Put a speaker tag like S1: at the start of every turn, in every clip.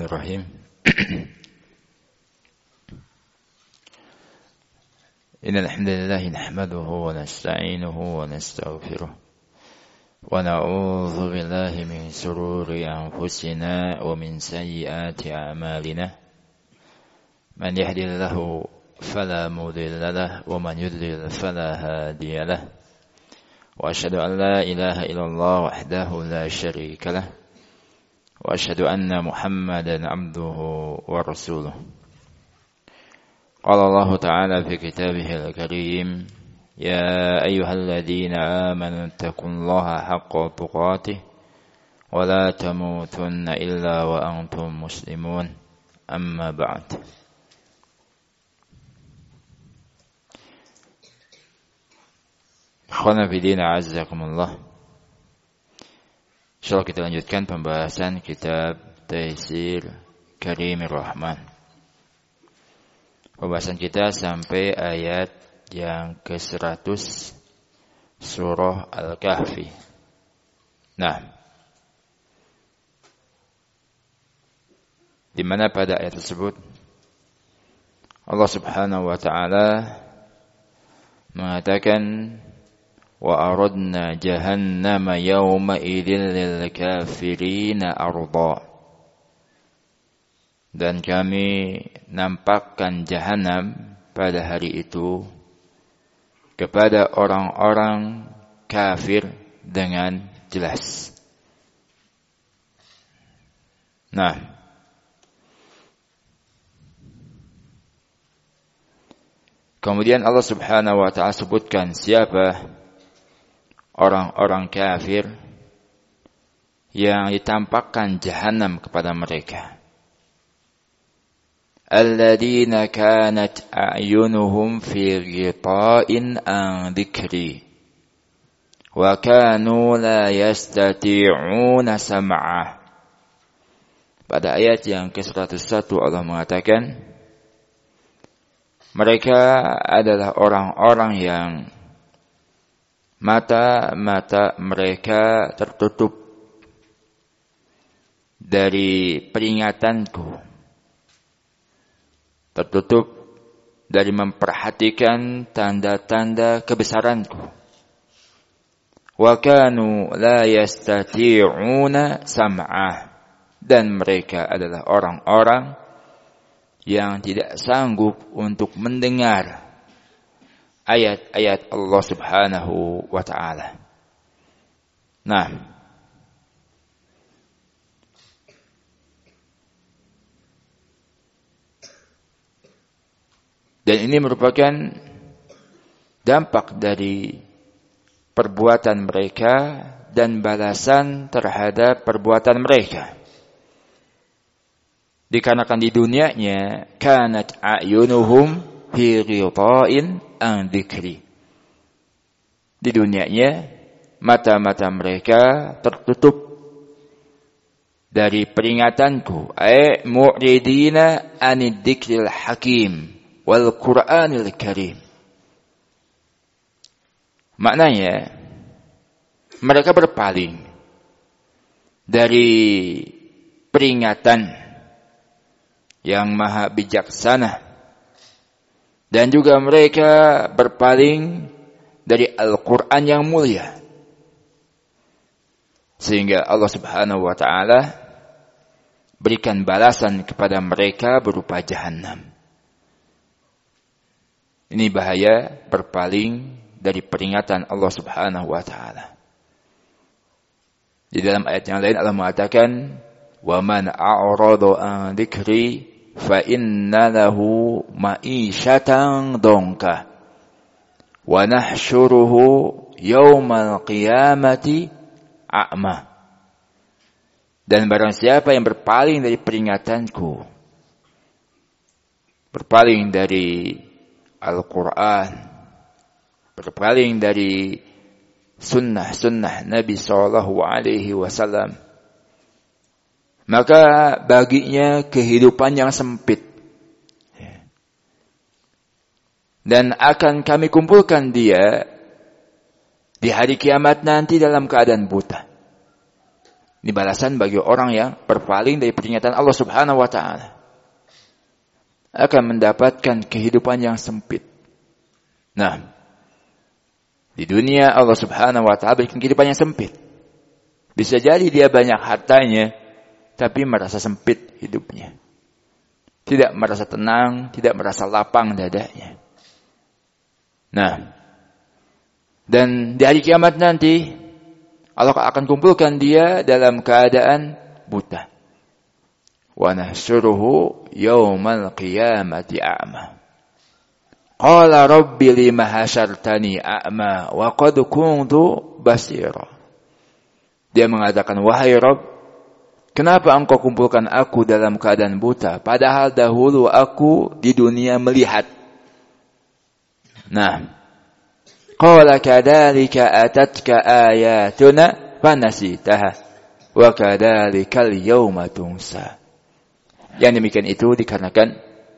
S1: Bismillahirrahmanirrahim. Innal hamdalillah nahmaduhu wa nasta'inuhu wa nastaghfiruh wa na'udzu billahi min shururi anfusina wa min sayyiati a'malina. Man yahdihillahu fala mudilla lahu wa man yudlil fala hadiya lahu. Wa asyhadu an la ilaha illallah wahdahu la syarika lahu. Wa asyhadu anna Muhammadan abduhu wa rasuluh. Qala Allah Ta'ala fi kitabihil karim, ya ayyuhalladzina amanu taqullaha haqqa tuqatih wa la tamutunna illa wa antum muslimun. Amma ba'd. Ikhwana fi din, a'azzakumullah. Insyaallah kita lanjutkan pembahasan kitab Taysir Karimir Rahman. Pembahasan kita sampai ayat yang ke-100 surah Al-Kahfi. Nah, di mana pada ayat tersebut Allah Subhanahu wa taala mengatakan wa aradna jahannama yawma idzil lil kafirina arda. Dan kami nampakkan jahanam pada hari itu kepada orang-orang kafir dengan jelas. Nah, kemudian Allah Subhanahu wa ta'ala sebutkan siapa orang-orang kafir yang ditampakkan jahanam kepada mereka. Alladzina kanat a'yunuhum fi ghita'in an dzikri wa kanu la yastati'una sam'a. Pada ayat yang ke-101 Allah mengatakan mereka adalah orang-orang yang mata-mata mereka tertutup dari peringatanku, tertutup dari memperhatikan tanda-tanda kebesaranku. Wa kanu la yastati'una sam'ah. Dan mereka adalah orang-orang yang tidak sanggup untuk mendengar ayat-ayat Allah Subhanahu wa ta'ala. Nah, dan ini merupakan dampak dari perbuatan mereka dan balasan terhadap perbuatan mereka. Dikarenakan di dunianya kanat a'yunuhum fi ghita'in an dzikri. Di dunianya mata-mata mereka tertutup dari peringatanku, ay mu'ridina anid dzikril hakim wal Qur'anil Karim. Maknanya mereka berpaling dari peringatan yang maha bijaksana, dan juga mereka berpaling dari Al-Qur'an yang mulia, sehingga Allah Subhanahu wa ta'ala berikan balasan kepada mereka berupa jahannam. Ini bahaya berpaling dari peringatan Allah Subhanahu wa ta'ala. Di dalam ayat yang lain Allah mengatakan, "Wa man a'rada an dzikri fa inna lahu ma'isyatan dhanka wa nahsyuruhu yaumal qiyamati a'ma." Dan barang siapa yang berpaling dari peringatanku, berpaling dari Al-Quran, berpaling dari sunnah Nabi SAW, maka baginya kehidupan yang sempit. Dan akan kami kumpulkan dia di hari kiamat nanti dalam keadaan buta. Ini balasan bagi orang yang berpaling dari peringatan Allah Subhanahu wa taala. Akan mendapatkan kehidupan yang sempit. Nah, di dunia Allah Subhanahu wa taala berikan kehidupan yang sempit. Bisa jadi dia banyak hartanya, tapi merasa sempit hidupnya. Tidak merasa tenang, tidak merasa lapang dadanya. Nah, dan di hari kiamat nanti Allah akan kumpulkan dia dalam keadaan buta. Wa nahsyuruhu yaumal qiyamati a'ma. Qala rabbi lima hasyartani a'ma wa qad kuntu basira. Dia mengatakan, wahai Rabb, kenapa engkau kumpulkan aku dalam keadaan buta, padahal dahulu aku di dunia melihat. Nah, qala kadzalika atatka ayatuna fanasitaha wa kadzalikal yauma tunsa. Yang demikian itu dikarenakan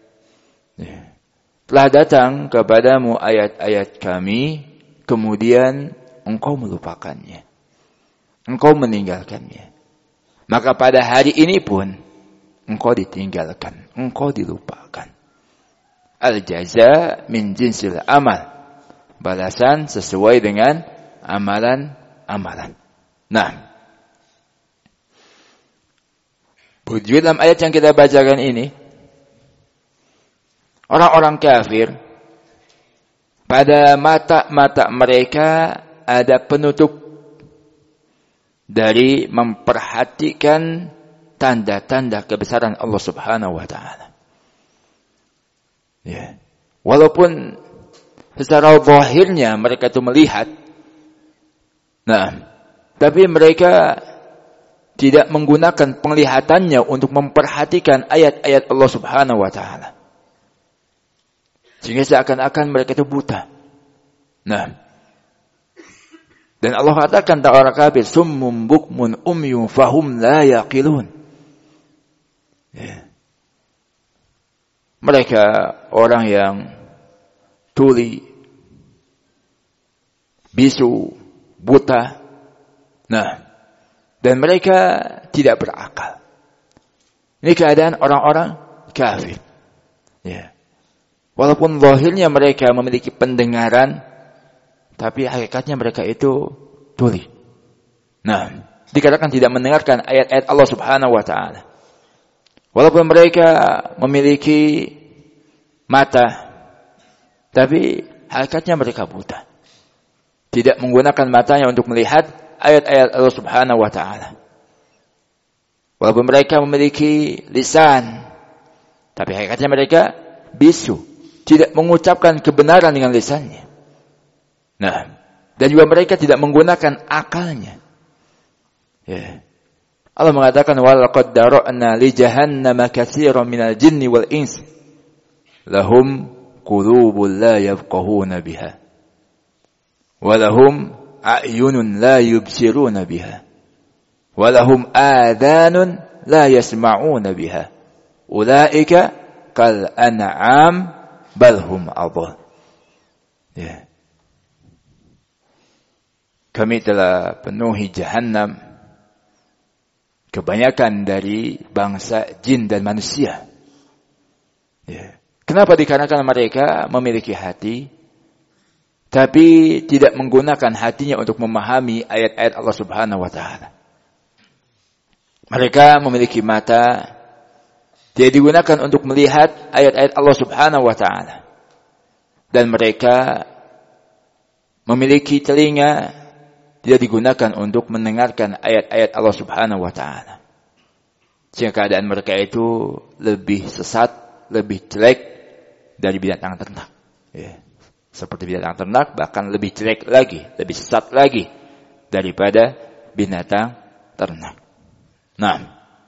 S1: telah datang kepadamu ayat-ayat kami, kemudian engkau melupakannya. Engkau meninggalkannya. Maka pada hari ini pun engkau ditinggalkan, engkau dilupakan. Al-jaza min jinsil amal. Balasan sesuai dengan amalan-amalan. Nah, begitu dalam ayat yang kita bacakan ini, orang-orang kafir, pada mata-mata mereka ada penutup dari memperhatikan tanda-tanda kebesaran Allah Subhanahu wa taala. Ya. Walaupun secara zahirnya mereka itu melihat. Nah, tapi mereka tidak menggunakan penglihatannya untuk memperhatikan ayat-ayat Allah Subhanahu wa taala. Sehingga seakan-akan mereka itu buta. Nah, dan Allah katakan tentang orang kafir, summum bukmun umyun fahum la yaqilun. Ya. Mereka orang yang tuli, bisu, buta. Nah, dan mereka tidak berakal. Ini keadaan orang-orang kafir. Ya. Walaupun zahirnya mereka memiliki pendengaran, tapi hakikatnya mereka itu tuli. Nah, dikatakan tidak mendengarkan ayat-ayat Allah Subhanahu wa taala. Walaupun mereka memiliki mata, tapi hakikatnya mereka buta. Tidak menggunakan matanya untuk melihat ayat-ayat Allah Subhanahu wa taala. Walaupun mereka memiliki lisan, tapi hakikatnya mereka bisu, tidak mengucapkan kebenaran dengan lisannya. Nah, dan juga mereka tidak menggunakan akalnya. Ya. Allah mengatakan, walaqad dara'na li jahannama katsiran minal jinni wal ins lahum qulubun la yafqahuna biha wa lahum a'yunun la yubsiruna biha wa lahum adhanun la yasma'una biha ulaika kal an'am bal hum adall. Ya. Kami telah penuhi jahannam kebanyakan dari bangsa jin dan manusia. Ya. Kenapa? Dikarenakan mereka memiliki hati, tapi tidak menggunakan hatinya untuk memahami ayat-ayat Allah Subhanahu wa taala. Mereka memiliki mata, tidak digunakan untuk melihat ayat-ayat Allah Subhanahu wa taala. Dan mereka memiliki telinga, tidak digunakan untuk mendengarkan ayat-ayat Allah Subhanahu wa taala. Sehingga keadaan mereka itu lebih sesat, lebih jelek dari binatang ternak. Ya. Seperti binatang ternak, bahkan lebih jelek lagi, lebih sesat lagi daripada binatang ternak. Nah,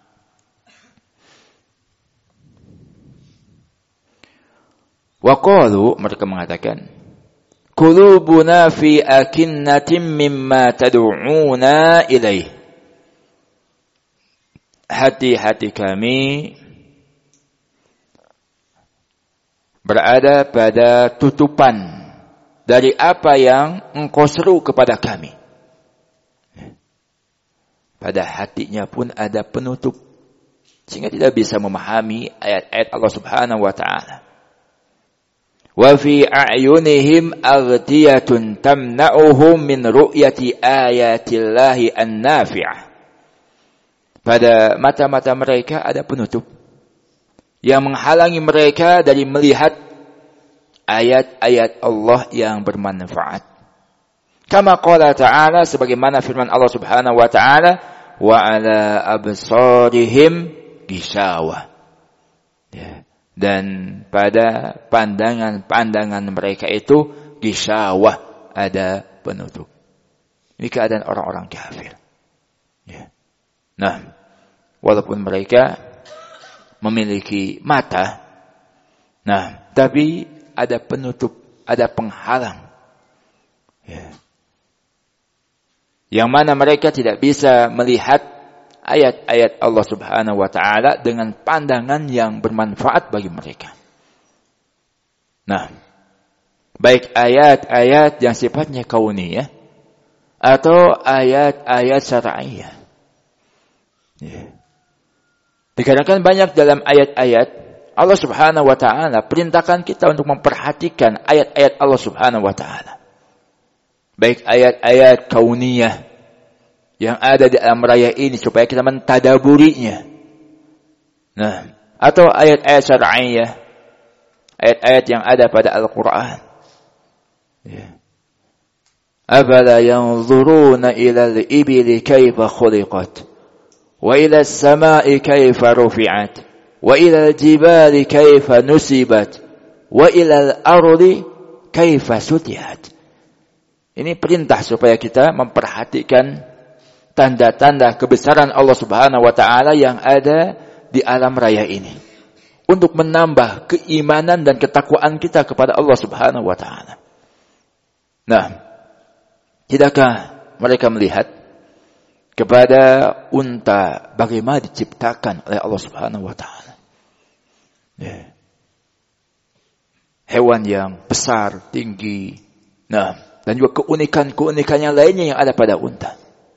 S1: waqalu, mereka mengatakan, qulubuna fi akinnatin mimma tad'una ilaih. Hati-hati kami berada pada tutupan dari apa yang engkau seru kepada kami. pada hatinya pun ada penutup, sehingga tidak bisa memahami ayat-ayat Allah Subhanahu wa taala. Wa fi a'yunihim aghtiyatun tamna'uhum min ru'yati ayatillahi an-nafi'ah. Pada mata-mata mereka ada penutup yang menghalangi mereka dari melihat ayat-ayat Allah yang bermanfaat. Kama qala ta'ala, sebagaimana firman Allah Subhanahu wa ta'ala, wa 'ala absarihim ghishawah. Ya. Dan pada pandangan mereka itu ghishawah, ada penutup. Ini keadaan orang-orang kafir. Ya. Nah, walaupun mereka memiliki mata, nah, tapi ada penutup, ada penghalang. Ya. Yang mana mereka tidak bisa melihat ayat-ayat Allah Subhanahu wa taala dengan pandangan yang bermanfaat bagi mereka. Nah, baik ayat-ayat yang sifatnya kauniyah atau ayat-ayat syar'iyah. Ya. Dikarenakan banyak dalam ayat-ayat Allah Subhanahu wa taala perintahkan kita untuk memperhatikan ayat-ayat Allah Subhanahu wa taala. Baik ayat-ayat kauniyah yang ada di alam raya ini supaya kita mentadaburinya. Nah, atau ayat-ayat syar'iyah, ayat-ayat yang ada pada Al-Qur'an. Ya. Afala yanzuruna ila al-ibili kaifa khuliqat wa ila as-sama'i kaifa rufi'at wa ila al-jibali kaifa nusibat wa ila al-ardi kaifa sutihat. Ini perintah supaya kita memperhatikan tanda-tanda kebesaran Allah Subhanahu wa taala yang ada di alam raya ini, untuk menambah keimanan dan ketakwaan kita kepada Allah Subhanahu wa taala. Nah, tidakkah mereka melihat kepada unta bagaimana diciptakan oleh Allah Subhanahu wa taala? Ya. Hewan yang besar, tinggi. Nah, dan juga keunikan-keunikannya lainnya yang ada pada unta.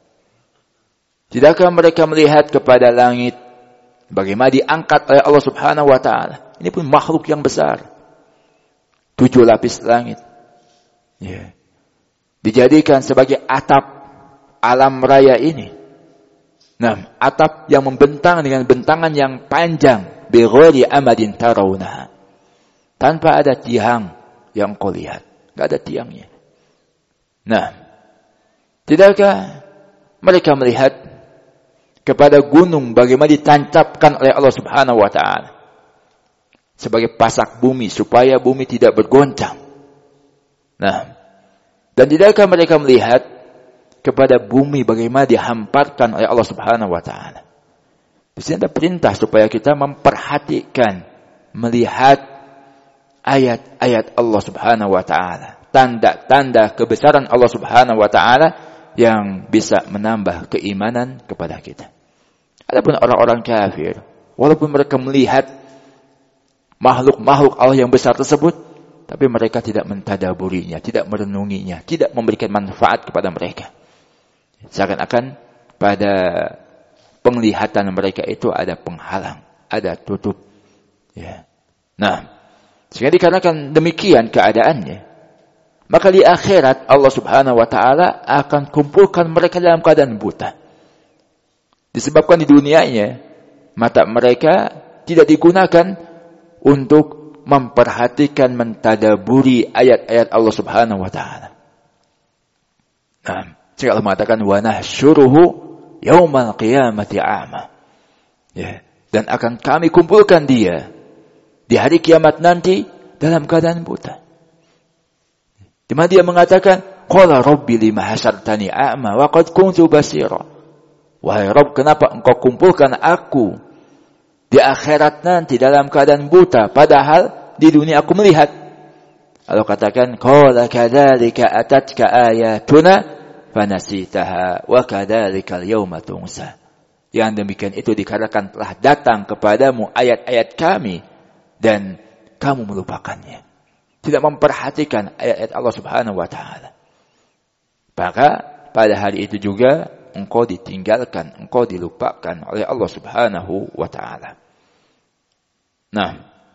S1: Tidakkah mereka melihat kepada langit bagaimana diangkat oleh Allah Subhanahu wa taala? Ini pun makhluk yang besar. 7 lapis langit. Ya. Dijadikan sebagai atap alam raya ini. Nah, atap yang membentang dengan bentangan yang panjang, bi ghairi amadin tarawunaha. Tanpa ada tiang yang kau lihat. Enggak ada tiangnya. Nah, tidakkah mereka melihat kepada gunung bagaimana ditancapkan oleh Allah Subhanahu wa taala sebagai pasak bumi supaya bumi tidak bergoncang. Nah, dan tidakkah mereka melihat kepada bumi bagaimana dihamparkan oleh Allah Subhanahu wa taala? Di sini ada perintah supaya kita memperhatikan, melihat ayat-ayat Allah Subhanahu wa taala, tanda-tanda kebesaran Allah Subhanahu wa taala yang bisa menambah keimanan kepada kita. Adapun orang-orang kafir, walaupun mereka melihat makhluk-makhluk Allah yang besar tersebut, tapi mereka tidak mentadaburinya, tidak merenunginya, tidak memberikan manfaat kepada mereka. Seakan-akan pada penglihatan mereka itu ada penghalang, ada tutup. Ya. Nah, sehingga dikarenakan demikian keadaannya, maka di akhirat Allah Subhanahu wa taala akan kumpulkan mereka dalam keadaan buta. Disebabkan di dunianya mata mereka tidak digunakan untuk memperhatikan, mentadaburi ayat-ayat Allah Subhanahu wa taala. Nah, jika Allah mengatakan wa nahsyuruhu yaumal qiyamati a'ma. Ya, dan akan kami kumpulkan dia di hari kiamat nanti dalam keadaan buta. Di mana dia mengatakan, qala rabbi lima hasyartani a'ma wa qad kuntu basira. Wahai Rabb, kenapa engkau kumpulkan aku di akhirat nanti dalam keadaan buta, padahal di dunia aku melihat. Allah katakan, qala kadzalika atatka ayatuna fanasitaha wa kadzalikal yauma tunsa. Yang demikian itu dikarenakan telah datang kepadamu ayat-ayat kami dan kamu melupakannya. Tidak memperhatikan ayat-ayat Allah Subhanahu wa taala. Maka pada hari itu juga engkau ditinggalkan, engkau dilupakan oleh Allah Subhanahu wa taala. Nah,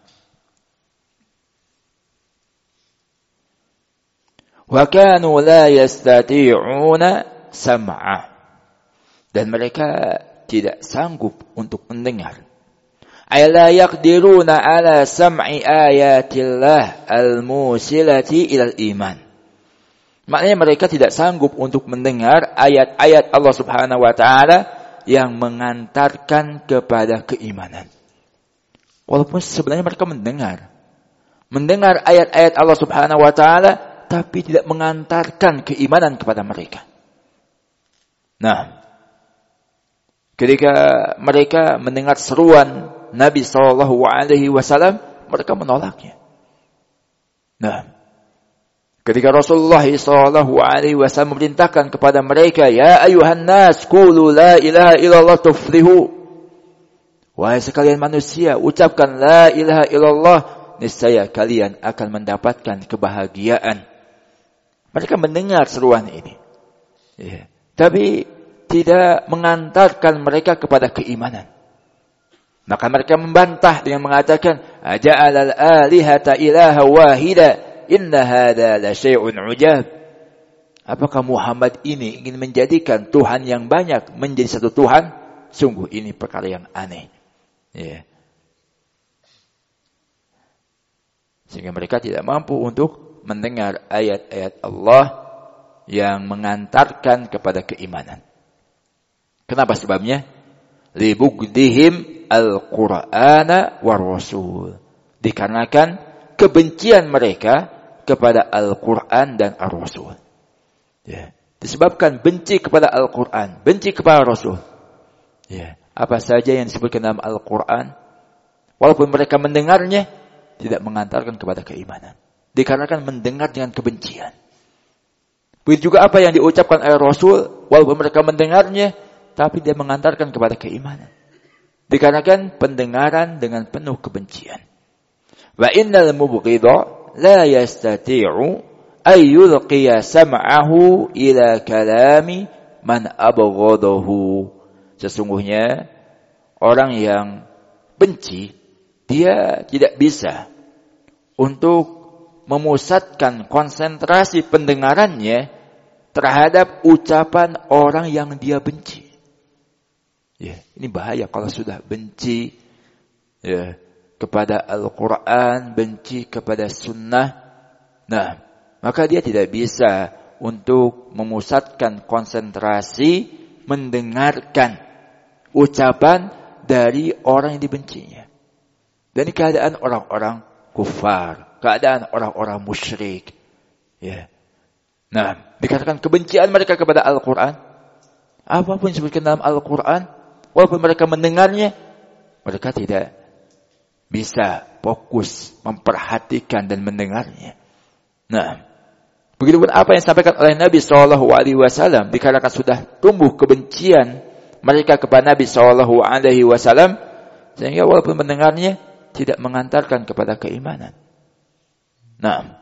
S1: wa kanu la yastati'una sam'a, dan mereka tidak sanggup untuk mendengar. Ay la yaqdiruna ala sam'i ayatillah al-musilati ilal iman. Maknanya mereka tidak sanggup untuk mendengar ayat-ayat Allah Subhanahu wa taala yang mengantarkan kepada keimanan. Walaupun sebenarnya mereka mendengar ayat-ayat Allah Subhanahu wa taala, tapi tidak mengantarkan keimanan kepada mereka. Nah, ketika mereka mendengar seruan Nabi SAW, mereka menolaknya. Nah, ketika Rasulullah SAW memerintahkan kepada mereka, ya ayuhan nas, qulu la ilaha illallah tuflihu. Wahai sekalian manusia, ucapkan la ilaha illallah, niscaya kalian akan mendapatkan kebahagiaan. Mereka mendengar seruan ini. Ya. Tapi tidak mengantarkan mereka kepada keimanan. Maka mereka membantah dengan mengatakan, aja'alal alihata ilaha wahida, inna hadha la syai'un ujab. Apakah Muhammad ini ingin menjadikan Tuhan yang banyak menjadi satu Tuhan? Sungguh ini perkara yang aneh. Ya. Sehingga mereka tidak mampu untuk mendengar ayat-ayat Allah yang mengantarkan kepada keimanan. Kenapa sebabnya? Libugdihim al-Qur'ana war Rasul. Dikarenakan kebencian mereka kepada Al-Qur'an dan Ar-Rasul. Ya. Disebabkan benci kepada Al-Qur'an, benci kepada Rasul. Ya. Apa saja yang disebutkan dalam Al-Qur'an, walaupun mereka mendengarnya, tidak mengantarkan kepada keimanan. Dikarenakan mendengar dengan kebencian. Begitu juga apa yang diucapkan oleh Rasul, walaupun mereka mendengarnya, tapi dia mengantarkan kepada keimanan. Dikarenakan pendengaran dengan penuh kebencian. Wa innal mubghidha la yastati'u ay yulqiya sam'ahu ila kalami man abghadahu. Sesungguhnya orang yang benci, dia tidak bisa untuk memusatkan konsentrasi pendengarannya terhadap ucapan orang yang dia benci. Ya, ini bahaya kalau sudah benci ya, kepada Al-Quran, benci kepada Sunnah. Nah, maka dia tidak bisa untuk memusatkan konsentrasi mendengarkan ucapan dari orang yang dibencinya. Dan ini keadaan orang-orang kufar, keadaan orang-orang musyrik. Ya. Nah, dikatakan kebencian mereka kepada Al-Quran. Apapun yang disebutkan dalam Al-Quran, walaupun mereka mendengarnya, mereka tidak bisa fokus memperhatikan dan mendengarnya. Nah, begitupun apa yang disampaikan oleh Nabi SAW, dikarenakan sudah tumbuh kebencian mereka kepada Nabi SAW, sehingga walaupun mendengarnya, tidak mengantarkan kepada keimanan. Nah,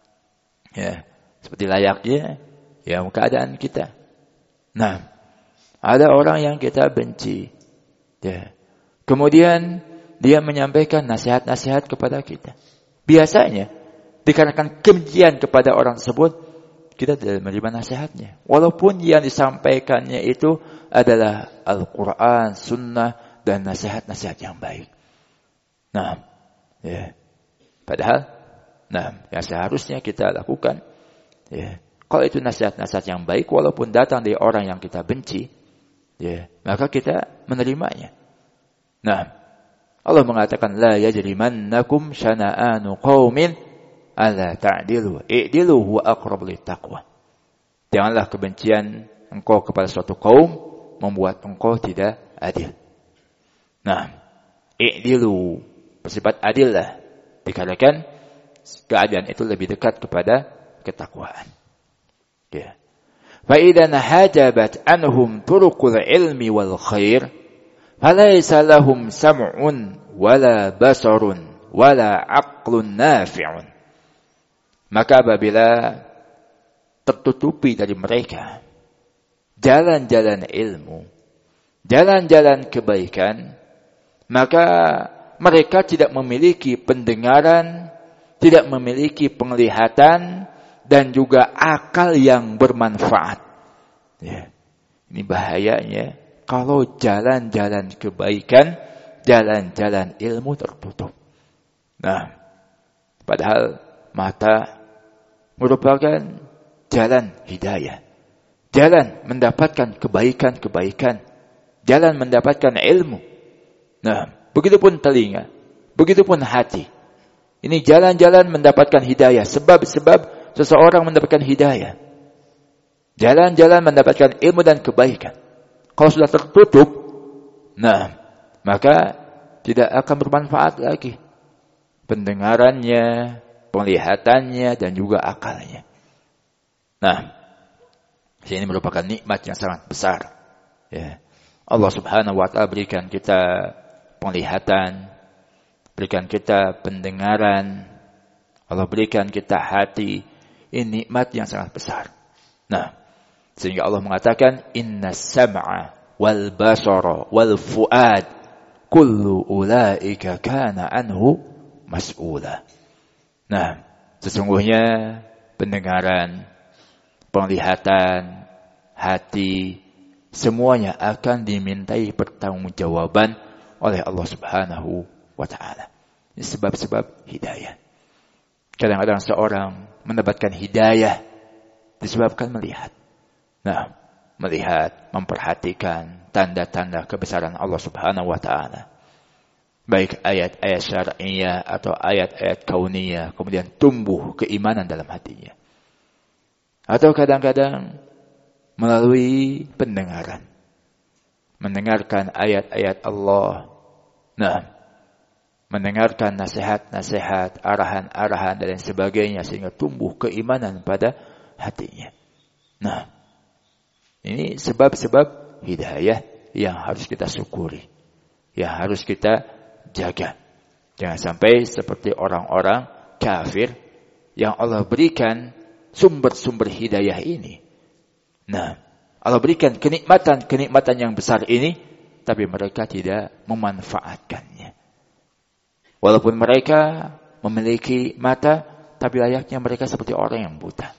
S1: ya, seperti layaknya ya keadaan kita. Nah, ada orang yang kita benci. Ya. Kemudian dia menyampaikan nasihat-nasihat kepada kita. Biasanya, dikarenakan kebencian kepada orang tersebut, kita tidak menerima nasihatnya. Walaupun yang disampaikannya itu adalah Al-Quran, Sunnah, dan nasihat-nasihat yang baik. Nah, ya. Padahal, yang seharusnya kita lakukan, ya. Kalau itu nasihat-nasihat yang baik, walaupun datang dari orang yang kita benci, ya, maka kita menerimanya. Nah, Allah mengatakan la yajrimannakum syana'anu qaumin alla ta'dilu i'dilu huwa aqrabu littaqwa. Janganlah kebencian engkau kepada suatu kaum membuat engkau tidak adil. Nah, i'dilu bersifat adillah, dikatakan keadaan itu lebih dekat kepada ketakwaan. Ya. فَإِذَا نَحَجَبَتْ عَنْهُمْ طُرُقُ الْعِلْمِ وَالْخَيْرِ فَلَيْسَ لَهُمْ سَمْعٌ وَلَا بَصَرٌ وَلَا عَقْلٌ نَافِعٌ. Maka apabila tertutupi dari mereka jalan-jalan ilmu, jalan-jalan kebaikan, maka mereka tidak memiliki pendengaran, tidak memiliki penglihatan, dan juga akal yang bermanfaat. Ya. Ini bahayanya kalau jalan-jalan kebaikan, jalan-jalan ilmu tertutup. Nah, padahal mata merupakan jalan hidayah. Jalan mendapatkan kebaikan-kebaikan. Jalan mendapatkan ilmu. Nah, begitupun telinga. Begitupun hati. Ini jalan-jalan mendapatkan hidayah. Sebab-sebab seseorang mendapatkan hidayah. Jalan-jalan mendapatkan ilmu dan kebaikan. Kalau sudah tertutup, nah, maka tidak akan bermanfaat lagi. Pendengarannya, penglihatannya, dan juga akalnya. Nah, ini merupakan nikmat yang sangat besar. Ya. Allah Subhanahu wa Ta'ala berikan kita penglihatan, berikan kita pendengaran, Allah berikan kita hati. Ini nikmat yang sangat besar. Nah, sehingga Allah mengatakan, Inna sam'a wal basara wal fu'ad kullu ulaika kana anhu mas'ula. Nah, sesungguhnya pendengaran, penglihatan, hati, semuanya akan dimintai pertanggungjawaban oleh Allah Subhanahu wa Ta'ala. Ini sebab-sebab hidayah. Kadang-kadang seorang mendapatkan hidayah disebabkan melihat. Nah, melihat, memperhatikan tanda-tanda kebesaran Allah Subhanahu wa Ta'ala. Baik ayat-ayat syar'iyah atau ayat-ayat kauniyah, kemudian tumbuh keimanan dalam hatinya. Atau kadang-kadang melalui pendengaran. Mendengarkan ayat-ayat Allah. Nah, mendengarkan nasihat-nasihat, arahan-arahan dan lain sebagainya sehingga tumbuh keimanan pada hatinya. Nah, ini sebab-sebab hidayah yang harus kita syukuri. Yang harus kita jaga. Jangan sampai seperti orang-orang kafir yang Allah berikan sumber-sumber hidayah ini. Nah, Allah berikan kenikmatan yang besar ini, tapi mereka tidak memanfaatkannya. Walaupun mereka memiliki mata, tapi layaknya mereka seperti orang yang buta.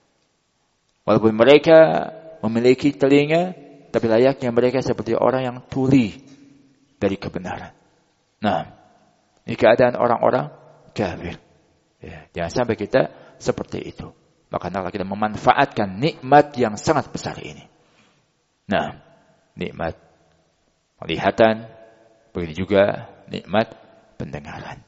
S1: Walaupun mereka memiliki telinga, tapi layaknya mereka seperti orang yang tuli dari kebenaran. Nah, ini keadaan orang-orang kafir. Ya, jangan sampai kita seperti itu. Maka kita memanfaatkan nikmat yang sangat besar ini. Nah, nikmat penglihatan, begitu juga nikmat pendengaran.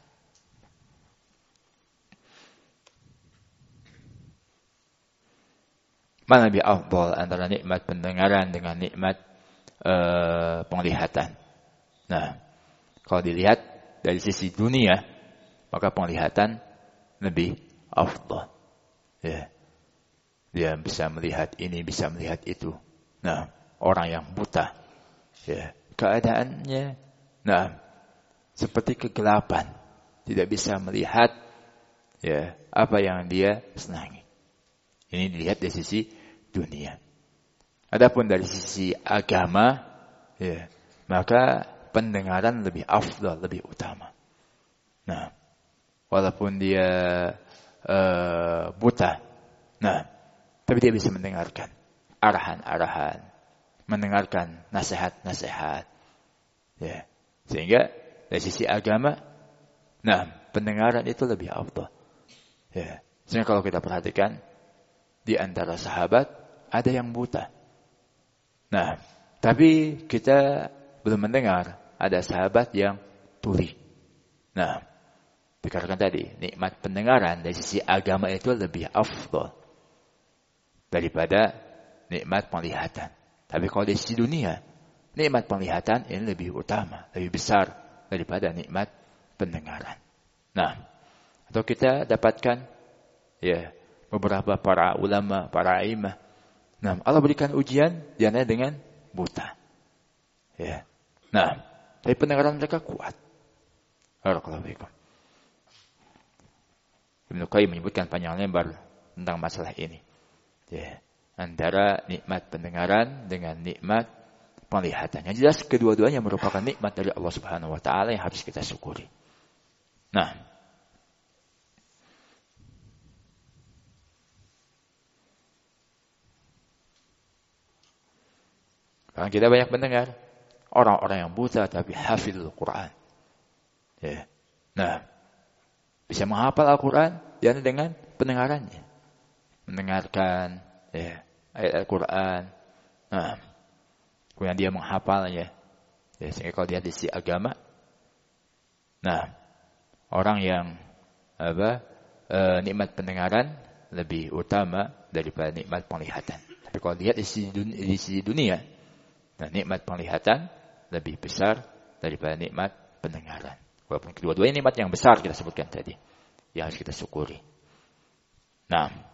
S1: Mana lebih afdal antara nikmat pendengaran dengan nikmat penglihatan? Nah, kalau dilihat dari sisi dunia, maka penglihatan lebih afdal. Ya. Dia bisa melihat ini, bisa melihat itu. Nah, orang yang buta, ya, keadaannya, nah, seperti kegelapan, tidak bisa melihat, ya, apa yang dia senangi. Ini dilihat dari sisi dunia. Adapun dari sisi agama, ya, maka pendengaran lebih afdal, lebih utama. Nah, walaupun dia buta, nah, tapi dia bisa mendengarkan arahan-arahan, mendengarkan nasihat-nasihat, ya, sehingga dari sisi agama, nah, pendengaran itu lebih afdal. Ya, sehingga kalau kita perhatikan di antara sahabat ada yang buta. Nah, tapi kita belum mendengar ada sahabat yang tuli. Nah, dikatakan tadi, nikmat pendengaran dari sisi agama itu lebih afdal daripada nikmat penglihatan. Tapi kalau dari sisi dunia, nikmat penglihatan ini lebih utama, lebih besar daripada nikmat pendengaran. Nah, atau kita dapatkan, ya, beberapa para ulama, para imam. Nah, Allah berikan ujian diantaranya dengan buta. Ya. Nah, tapi pendengaran mereka kuat. Barakallahu fiikum. Ibnu Qayyim menyebutkan panjang lebar tentang masalah ini. Ya. Antara nikmat pendengaran dengan nikmat penglihatan. Yang jelas kedua-duanya merupakan nikmat dari Allah Subhanahu wa taala yang harus kita syukuri. Nah, karena kita banyak mendengar orang-orang yang buta tapi hafizul Quran. Ya. Nah, bisa menghafal Al-Quran dengan pendengarannya. Mendengarkan ayat Al-Quran. Nah, kemudian dia menghafalnya. Sehingga kalau dia di sisi agama, nah, orang yang nikmat pendengaran lebih utama daripada nikmat penglihatan. Tapi kalau lihat di sisi dunia, nah, nikmat penglihatan lebih besar daripada nikmat pendengaran. Walaupun kedua-duanya nikmat yang besar kita sebutkan tadi, yang harus kita syukuri. Nah,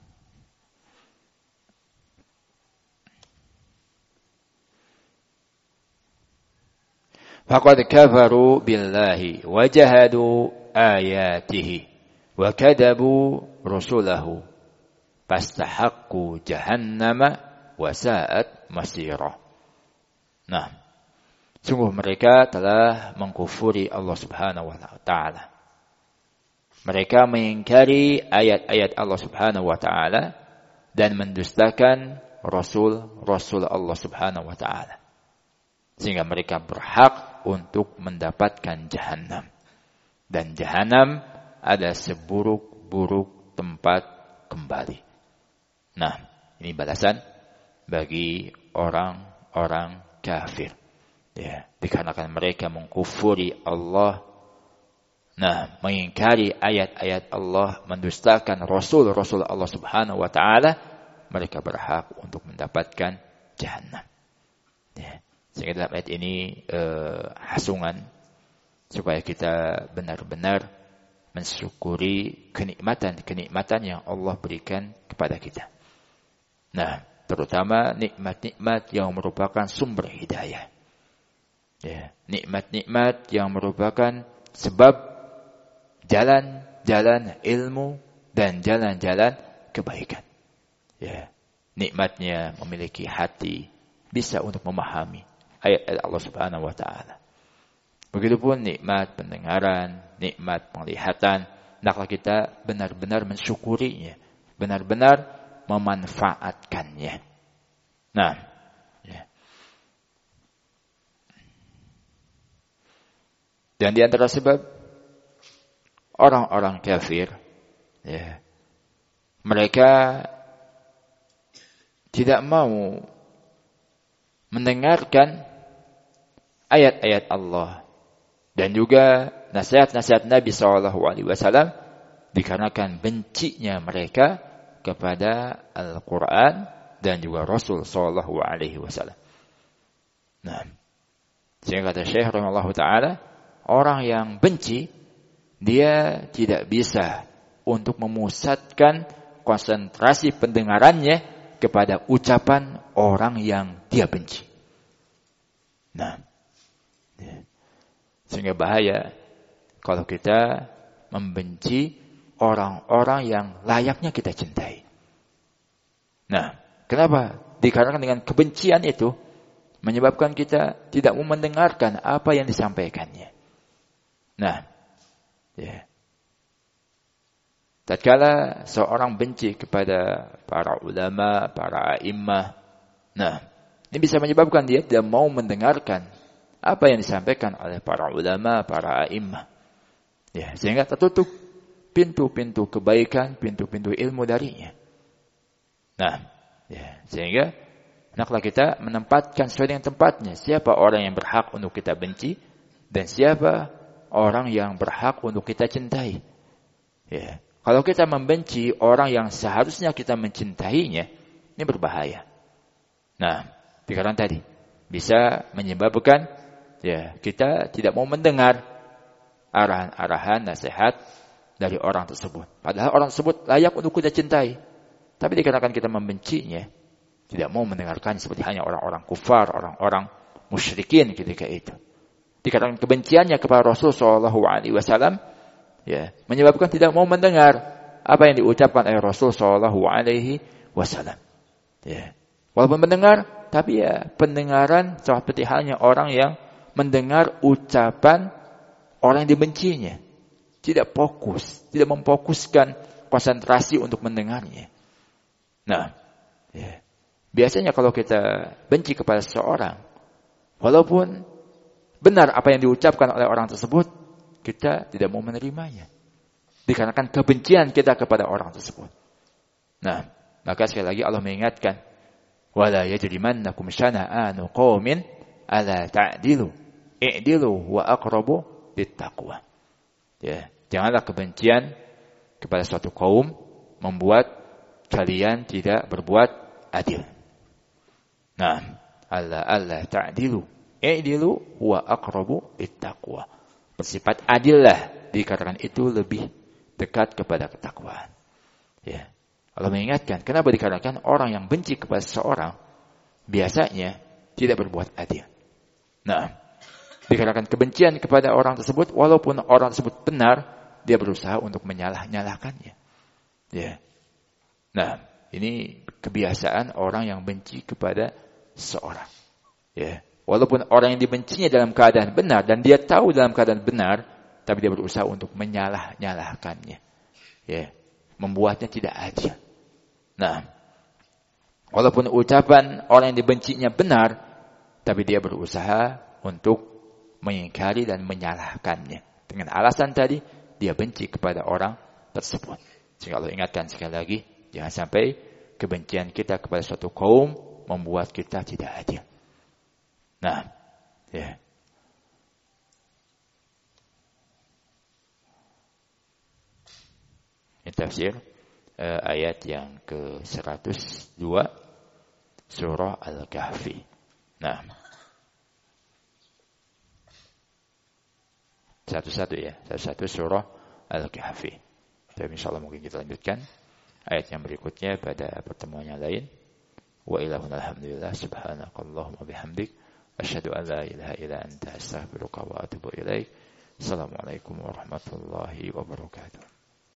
S1: faqad kafaru billahi wa jahadu ayatihi wa kadabu rusulahu fastahaqqu jahannama wa sa'at masira. Nah, sungguh mereka telah mengkufuri Allah Subhanahu wa taala. Mereka mengingkari ayat-ayat Allah Subhanahu wa taala dan mendustakan rasul-rasul Allah Subhanahu wa taala. Sehingga mereka berhak untuk mendapatkan jahanam. Dan jahanam ada seburuk-buruk tempat kembali. Nah, ini balasan bagi orang-orang kafir. Ya, dikarenakan mereka mengkufuri Allah. Nah, mengingkari ayat-ayat Allah, mendustakan rasul-rasul Allah Subhanahu wa taala, mereka berhak untuk mendapatkan jahanam. Ya. Sehingga dalam ayat ini hasungan supaya kita benar-benar mensyukuri kenikmatan-kenikmatan yang Allah berikan kepada kita. Nah, terutama nikmat-nikmat yang merupakan sumber hidayah. Ya, nikmat-nikmat yang merupakan sebab jalan-jalan ilmu dan jalan-jalan kebaikan. Ya, nikmatnya memiliki hati, bisa untuk memahami ayat-ayat Allah Subhanahu wa taala. Begitupun nikmat pendengaran, nikmat penglihatan, hendaklah kita benar-benar mensyukurinya, benar-benar memanfaatkannya. Nah, ya. Dan di antara sebab orang-orang kafir, ya, mereka tidak mau mendengarkan ayat-ayat Allah dan juga nasihat-nasihat Nabi SAW dikarenakan bencinya mereka kepada Al-Quran dan juga Rasul SAW. Nah, sehingga kata Syekh rahimahullah ta'ala, orang yang benci, dia tidak bisa untuk memusatkan konsentrasi pendengarannya kepada ucapan orang yang dia benci. Nah, sehingga bahaya kalau kita membenci orang-orang yang layaknya kita cintai. Nah, kenapa? Dikarenakan dengan kebencian itu menyebabkan kita tidak mau mendengarkan apa yang disampaikannya. Nah, ya. Tatkala seorang benci kepada para ulama, para a'immah, nah, ini bisa menyebabkan dia tidak mau mendengarkan apa yang disampaikan oleh para ulama, para a'immah. Ya, sehingga tertutup pintu-pintu kebaikan, pintu-pintu ilmu darinya. Nah, ya, sehingga hendaklah kita menempatkan sesuai dengan tempatnya. Siapa orang yang berhak untuk kita benci dan siapa orang yang berhak untuk kita cintai. Ya. Kalau kita membenci orang yang seharusnya kita mencintainya, ini berbahaya. Nah, dikarenakan tadi bisa menyebabkan ya kita tidak mau mendengar arahan-arahan nasihat dari orang tersebut. Padahal orang tersebut layak untuk kita cintai. Tapi dikarenakan kita membencinya, tidak mau mendengarkan seperti hanya orang-orang kufar, orang-orang musyrikin ketika itu. Dikarenakan kebenciannya kepada Rasul SAW, ya, menyebabkan tidak mau mendengar apa yang diucapkan oleh Rasul SAW. Ya. Walaupun mendengar, tapi ya pendengaran seperti halnya orang yang mendengar ucapan orang yang dibencinya. Tidak fokus, tidak memfokuskan konsentrasi untuk mendengarnya. Nah, ya. Biasanya kalau kita benci kepada seseorang, walaupun benar apa yang diucapkan oleh orang tersebut, kita tidak mau menerimanya. Dikarenakan kebencian kita kepada orang tersebut. Nah, maka sekali lagi Allah mengingatkan, wala yajrimannakum syana'anu qaumin ala ta'dilu i'dilu wa aqrabu littaqwa. Ya, janganlah kebencian kepada suatu kaum membuat kalian tidak berbuat adil. Nah, alla ta'dilu i'dilu wa aqrabu littaqwa. Bersifat adillah, dikarenakan itu lebih dekat kepada ketakwaan. Ya. Allah mengingatkan, kenapa dikarenakan orang yang benci kepada seseorang biasanya tidak berbuat adil. Nah, dikarenakan kebencian kepada orang tersebut, walaupun orang tersebut benar, dia berusaha untuk menyalahkannya. Ya. Nah, ini kebiasaan orang yang benci kepada seseorang. Ya. Walaupun orang yang dibencinya dalam keadaan benar dan dia tahu dalam keadaan benar, tapi dia berusaha untuk menyalahkannya. Ya. Membuatnya tidak adil. Nah, walaupun ucapan orang yang dibencinya benar, tapi dia berusaha untuk mengingkari dan menyalahkannya. Dengan alasan tadi, dia benci kepada orang tersebut. Sehingga Allah ingatkan sekali lagi, jangan sampai kebencian kita kepada suatu kaum membuat kita tidak adil. Nah, ya. Ini tafsir ayat yang ke-102 surah Al-Kahfi. Nah, satu-satu surah Al-Kahfi. Tapi insyaallah mungkin kita lanjutkan ayat yang berikutnya pada pertemuan yang lain. Wa ilahuna alhamdulillah subhanakallahumma bihamdik asyhadu an la ilaha illa anta astaghfiruka wa atubu ilaik. Assalamualaikum warahmatullahi wabarakatuh.